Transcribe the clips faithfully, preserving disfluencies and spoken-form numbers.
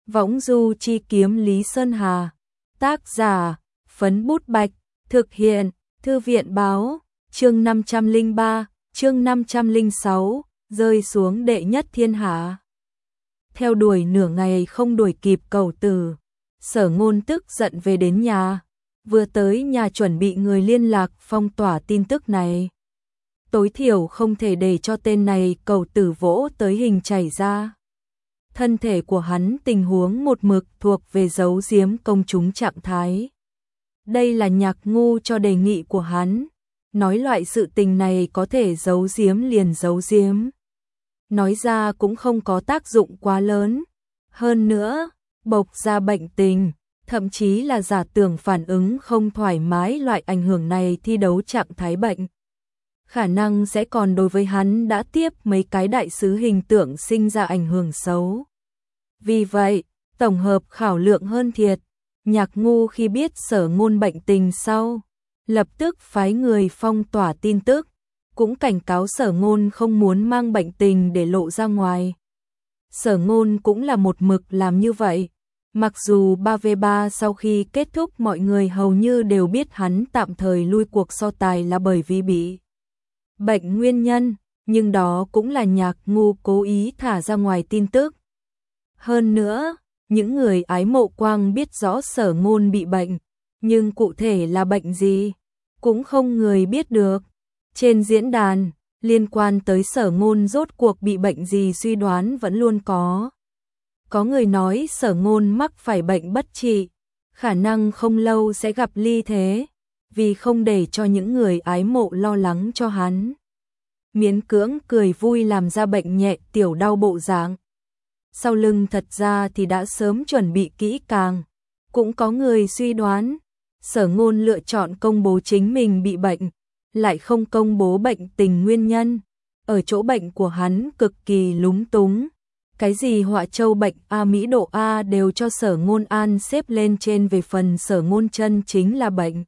Võng du chi kiếm Lý Sơn Hà. Tác giả, Phấn Bút Bạch. Thực hiện, Thư viện Báo. Chương năm trăm lẻ ba, chương năm trăm lẻ sáu, rơi xuống đệ nhất thiên hạ. Theo đuổi nửa ngày không đuổi kịp Cẩu Tử, Sở Ngôn tức giận về đến nhà. Vừa tới nhà chuẩn bị người liên lạc phong tỏa tin tức này. Tối thiểu không thể để cho tên này Cẩu Tử vỗ tới hình chảy ra. Thân thể của hắn tình huống một mực thuộc về giấu giếm công chúng trạng thái. Đây là Nhạc Ngu cho đề nghị của hắn. Nói loại sự tình này có thể giấu giếm liền giấu giếm. Nói ra cũng không có tác dụng quá lớn. Hơn nữa, bộc ra bệnh tình, thậm chí là giả tưởng phản ứng không thoải mái loại ảnh hưởng này thi đấu trạng thái bệnh. Khả năng sẽ còn đối với hắn đã tiếp mấy cái đại sứ hình tượng sinh ra ảnh hưởng xấu. Vì vậy, tổng hợp khảo lượng hơn thiệt, Nhạc Ngu khi biết Sở Ngôn bệnh tình sau, lập tức phái người phong tỏa tin tức, cũng cảnh cáo Sở Ngôn không muốn mang bệnh tình để lộ ra ngoài. Sở Ngôn cũng là một mực làm như vậy. Mặc dù ba vs ba sau khi kết thúc mọi người hầu như đều biết hắn tạm thời lui cuộc so tài là bởi vì bị bệnh nguyên nhân, nhưng đó cũng là Nhạc Ngu cố ý thả ra ngoài tin tức. Hơn nữa, những người ái mộ Quang biết rõ Sở Ngôn bị bệnh, nhưng cụ thể là bệnh gì, cũng không người biết được. Trên diễn đàn, liên quan tới Sở Ngôn rốt cuộc bị bệnh gì suy đoán vẫn luôn có. Có người nói Sở Ngôn mắc phải bệnh bất trị, khả năng không lâu sẽ gặp ly thế, vì không để cho những người ái mộ lo lắng cho hắn. Miễn cưỡng cười vui làm ra bệnh nhẹ tiểu đau bộ dạng. Sau lưng thật ra thì đã sớm chuẩn bị kỹ càng. Cũng có người suy đoán, Sở Ngôn lựa chọn công bố chính mình bị bệnh, lại không công bố bệnh tình nguyên nhân. Ở chỗ bệnh của hắn cực kỳ lúng túng. Cái gì Họa Châu bệnh A Mỹ độ A đều cho Sở Ngôn an xếp lên trên, về phần Sở Ngôn chân chính là bệnh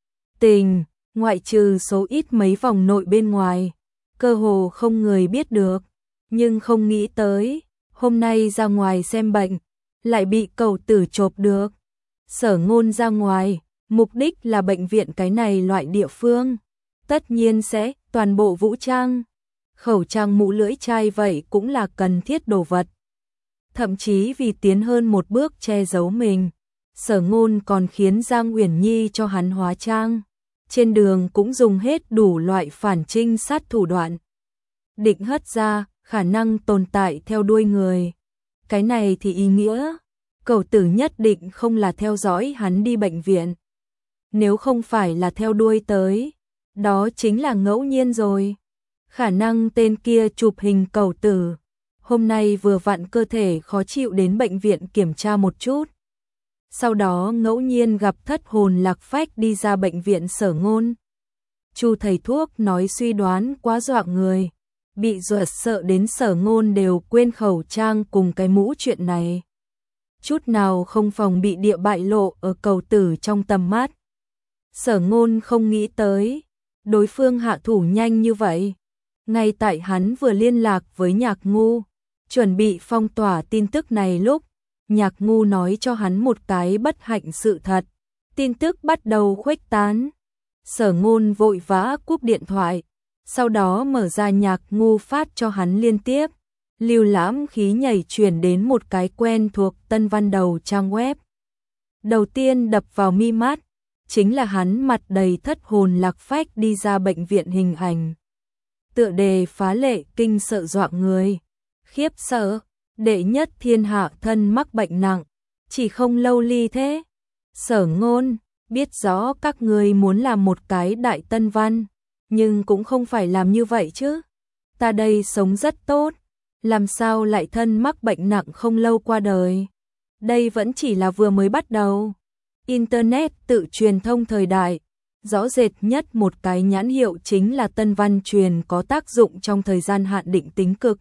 tình, ngoại trừ số ít mấy vòng nội bên ngoài, cơ hồ không người biết được. Nhưng không nghĩ tới, hôm nay ra ngoài xem bệnh, lại bị Cẩu Tử chộp được. Sở Ngôn ra ngoài, mục đích là bệnh viện cái này loại địa phương, tất nhiên sẽ toàn bộ vũ trang. Khẩu trang mũ lưỡi chai vậy cũng là cần thiết đồ vật. Thậm chí vì tiến hơn một bước che giấu mình, Sở Ngôn còn khiến Giang Uyển Nhi cho hắn hóa trang. Trên đường cũng dùng hết đủ loại phản trinh sát thủ đoạn. Định hất ra, khả năng tồn tại theo đuôi người. Cái này thì ý nghĩa, Cẩu Tử nhất định không là theo dõi hắn đi bệnh viện. Nếu không phải là theo đuôi tới, đó chính là ngẫu nhiên rồi. Khả năng tên kia chụp hình Cẩu Tử, hôm nay vừa vặn cơ thể khó chịu đến bệnh viện kiểm tra một chút. Sau đó ngẫu nhiên gặp thất hồn lạc phách đi ra bệnh viện Sở Ngôn. Chu thầy thuốc nói suy đoán quá dọa người, bị dọa sợ đến Sở Ngôn đều quên khẩu trang cùng cái mũ chuyện này. Chút nào không phòng bị địa bại lộ ở Cẩu Tử trong tầm mắt. Sở Ngôn không nghĩ tới, đối phương hạ thủ nhanh như vậy. Ngay tại hắn vừa liên lạc với Nhạc Ngu, chuẩn bị phong tỏa tin tức này lúc, Nhạc Ngu nói cho hắn một cái bất hạnh sự thật. Tin tức bắt đầu khuếch tán. Sở Ngôn vội vã cúp điện thoại, sau đó mở ra Nhạc Ngu phát cho hắn liên tiếp. Lưu lãm khí nhảy chuyển đến một cái quen thuộc tân văn đầu trang web. Đầu tiên đập vào mi mắt, chính là hắn mặt đầy thất hồn lạc phách đi ra bệnh viện hình ảnh. Tựa đề phá lệ kinh sợ dọa người. Khiếp sợ, đệ nhất thiên hạ thân mắc bệnh nặng, chỉ không lâu ly thế. Sở Ngôn, biết rõ các người muốn làm một cái đại tân văn, nhưng cũng không phải làm như vậy chứ. Ta đây sống rất tốt, làm sao lại thân mắc bệnh nặng không lâu qua đời. Đây vẫn chỉ là vừa mới bắt đầu. Internet tự truyền thông thời đại, rõ rệt nhất một cái nhãn hiệu chính là tân văn truyền có tác dụng trong thời gian hạn định tính cực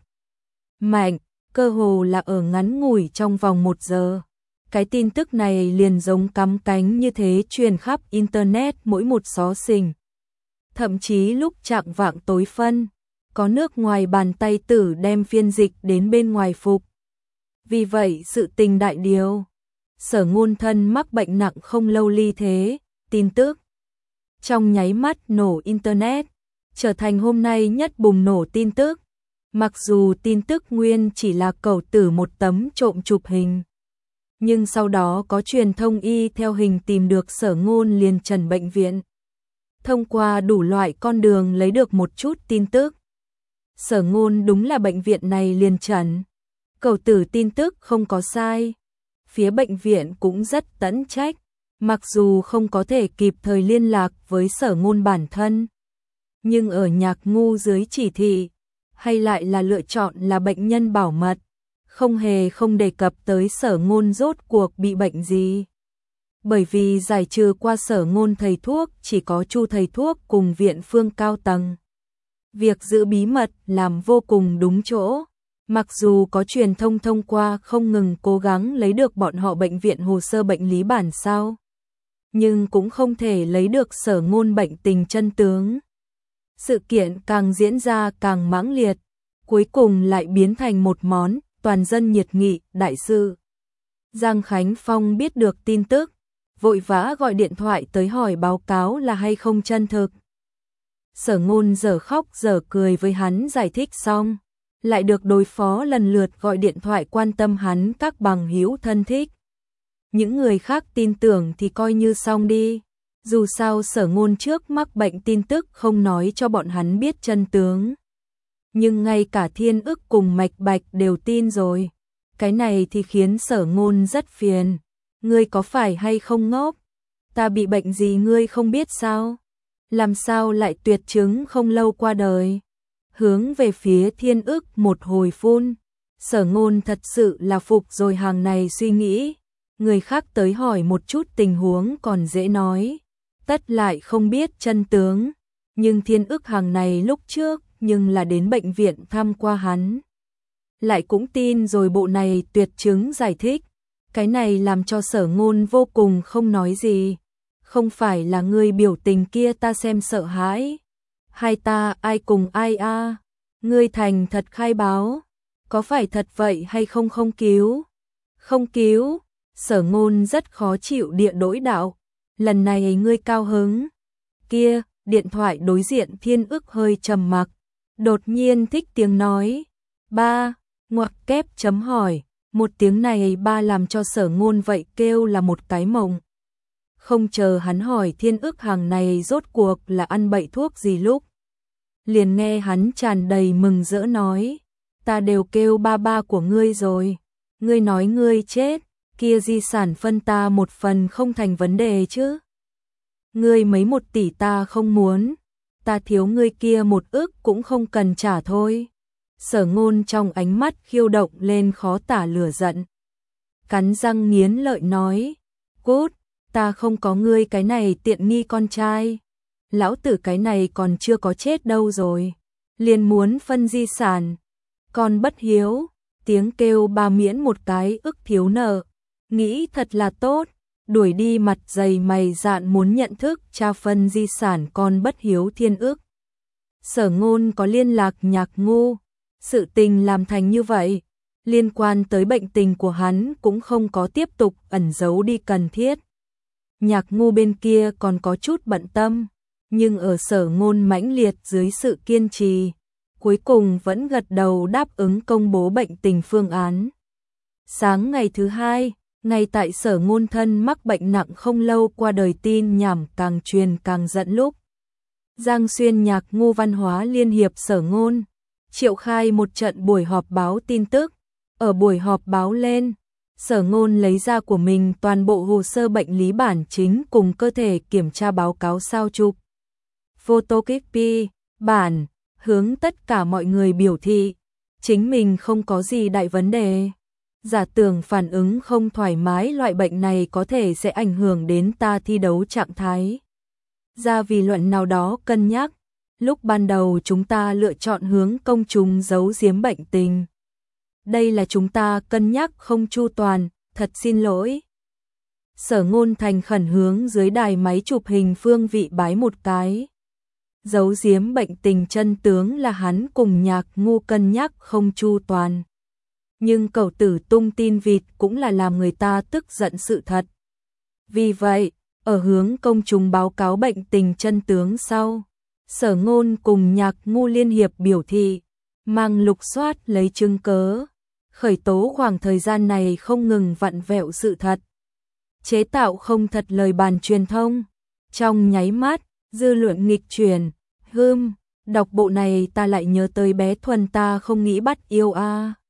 mạnh, cơ hồ là ở ngắn ngủi trong vòng một giờ. Cái tin tức này liền giống cắm cánh như thế truyền khắp Internet mỗi một xó xỉnh. Thậm chí lúc chạng vạng tối phân, có nước ngoài bàn tay tử đem phiên dịch đến bên ngoài phục. Vì vậy sự tình đại điều. Sở Ngôn thân mắc bệnh nặng không lâu ly thế, tin tức trong nháy mắt nổ internet, trở thành hôm nay nhất bùng nổ tin tức. Mặc dù tin tức nguyên chỉ là cẩu tử một tấm trộm chụp hình, nhưng sau đó có truyền thông y theo hình tìm được Sở Ngôn liền trần bệnh viện. Thông qua đủ loại con đường lấy được một chút tin tức. Sở Ngôn đúng là bệnh viện này liền trần. Cẩu tử tin tức không có sai. Phía bệnh viện cũng rất tẫn trách, mặc dù không có thể kịp thời liên lạc với Sở Ngôn bản thân. Nhưng ở Nhạc Ngu dưới chỉ thị, hay lại là lựa chọn là bệnh nhân bảo mật, không hề không đề cập tới Sở Ngôn rốt cuộc bị bệnh gì. Bởi vì giải trừ qua Sở Ngôn thầy thuốc chỉ có Chu thầy thuốc cùng viện phương cao tầng. Việc giữ bí mật làm vô cùng đúng chỗ. Mặc dù có truyền thông thông qua không ngừng cố gắng lấy được bọn họ bệnh viện hồ sơ bệnh lý bản sao, nhưng cũng không thể lấy được Sở Ngôn bệnh tình chân tướng. Sự kiện càng diễn ra càng mãng liệt, cuối cùng lại biến thành một món toàn dân nhiệt nghị đại sự. Giang Khánh Phong biết được tin tức, vội vã gọi điện thoại tới hỏi báo cáo là hay không chân thực. Sở Ngôn giờ khóc giờ cười với hắn giải thích xong, lại được đối phó lần lượt gọi điện thoại quan tâm hắn các bằng hữu thân thích. Những người khác tin tưởng thì coi như xong đi. Dù sao Sở Ngôn trước mắc bệnh tin tức không nói cho bọn hắn biết chân tướng. Nhưng ngay cả Thiên Ức cùng Mạch Bạch đều tin rồi. Cái này thì khiến Sở Ngôn rất phiền. Ngươi có phải hay không ngốc? Ta bị bệnh gì ngươi không biết sao? Làm sao lại tuyệt chứng không lâu qua đời? Hướng về phía Thiên Ức một hồi phun. Sở Ngôn thật sự là phục rồi, hàng này suy nghĩ. Người khác tới hỏi một chút tình huống còn dễ nói. Tất lại không biết chân tướng. Nhưng Thiên Ức hàng này lúc trước nhưng là đến bệnh viện thăm qua hắn. Lại cũng tin rồi bộ này tuyệt chứng giải thích. Cái này làm cho Sở Ngôn vô cùng không nói gì. Không phải là ngươi biểu tình kia ta xem sợ hãi. Hai ta ai cùng ai a? À? Ngươi thành thật khai báo. Có phải thật vậy hay không không cứu? Không cứu. Sở Ngôn rất khó chịu địa đối đạo. Lần này ngươi cao hứng. Kia, điện thoại đối diện Thiên Ức hơi trầm mặc. Đột nhiên thích tiếng nói. Ba, ngoặc kép chấm hỏi. Một tiếng này ba làm cho Sở Ngôn vậy kêu là một cái mộng. Không chờ hắn hỏi Thiên Ức hàng này rốt cuộc là ăn bậy thuốc gì lúc. Liền nghe hắn tràn đầy mừng rỡ nói. Ta đều kêu ba ba của ngươi rồi. Ngươi nói ngươi chết, kia di sản phân ta một phần không thành vấn đề chứ. Ngươi mấy một tỷ ta không muốn. Ta thiếu ngươi kia một ức cũng không cần trả thôi. Sở Ngôn trong ánh mắt khiêu động lên khó tả lửa giận. Cắn răng nghiến lợi nói. Cút, ta không có ngươi cái này tiện nghi con trai. Lão tử cái này còn chưa có chết đâu rồi. Liền muốn phân di sản. Con bất hiếu, tiếng kêu ba miễn một cái ức thiếu nợ. Nghĩ thật là tốt, đuổi đi mặt dày mày dạn muốn nhận thức cha phân di sản con bất hiếu Thiên Ức. Sở Ngôn có liên lạc Nhạc Ngu, sự tình làm thành như vậy, liên quan tới bệnh tình của hắn cũng không có tiếp tục ẩn giấu đi cần thiết. Nhạc Ngu bên kia còn có chút bận tâm, nhưng ở Sở Ngôn mãnh liệt dưới sự kiên trì, cuối cùng vẫn gật đầu đáp ứng công bố bệnh tình phương án. Sáng ngày thứ hai, ngay tại Sở Ngôn thân mắc bệnh nặng không lâu qua đời tin nhảm càng truyền càng giận lúc. Giang Xuyên Nhạc Ngu Văn hóa Liên hiệp Sở Ngôn triệu khai một trận buổi họp báo tin tức. Ở buổi họp báo lên, Sở Ngôn lấy ra của mình toàn bộ hồ sơ bệnh lý bản chính cùng cơ thể kiểm tra báo cáo sao chụp. Photocopy, bản, hướng tất cả mọi người biểu thị, chính mình không có gì đại vấn đề. Giả tưởng phản ứng không thoải mái loại bệnh này có thể sẽ ảnh hưởng đến ta thi đấu trạng thái. Ra vì luận nào đó cân nhắc, lúc ban đầu chúng ta lựa chọn hướng công chúng giấu giếm bệnh tình. Đây là chúng ta cân nhắc không chu toàn, thật xin lỗi. Sở Ngôn thành khẩn hướng dưới đài máy chụp hình phương vị bái một cái. Giấu giếm bệnh tình chân tướng là hắn cùng Nhạc Ngu cân nhắc không chu toàn. nhưng cẩu tử tung tin vịt cũng là làm người ta tức giận sự thật. Vì vậy, ở hướng công chúng báo cáo bệnh tình chân tướng sau, Sở Ngôn cùng Nhạc Ngu liên hiệp biểu thị, mang lục soát lấy chứng cớ, khởi tố khoảng thời gian này không ngừng vặn vẹo sự thật, chế tạo không thật lời bàn truyền thông. Trong nháy mắt, dư luận nghịch chuyển, hưm, đọc bộ này ta lại nhớ tới bé Thuần ta không nghĩ bắt yêu a.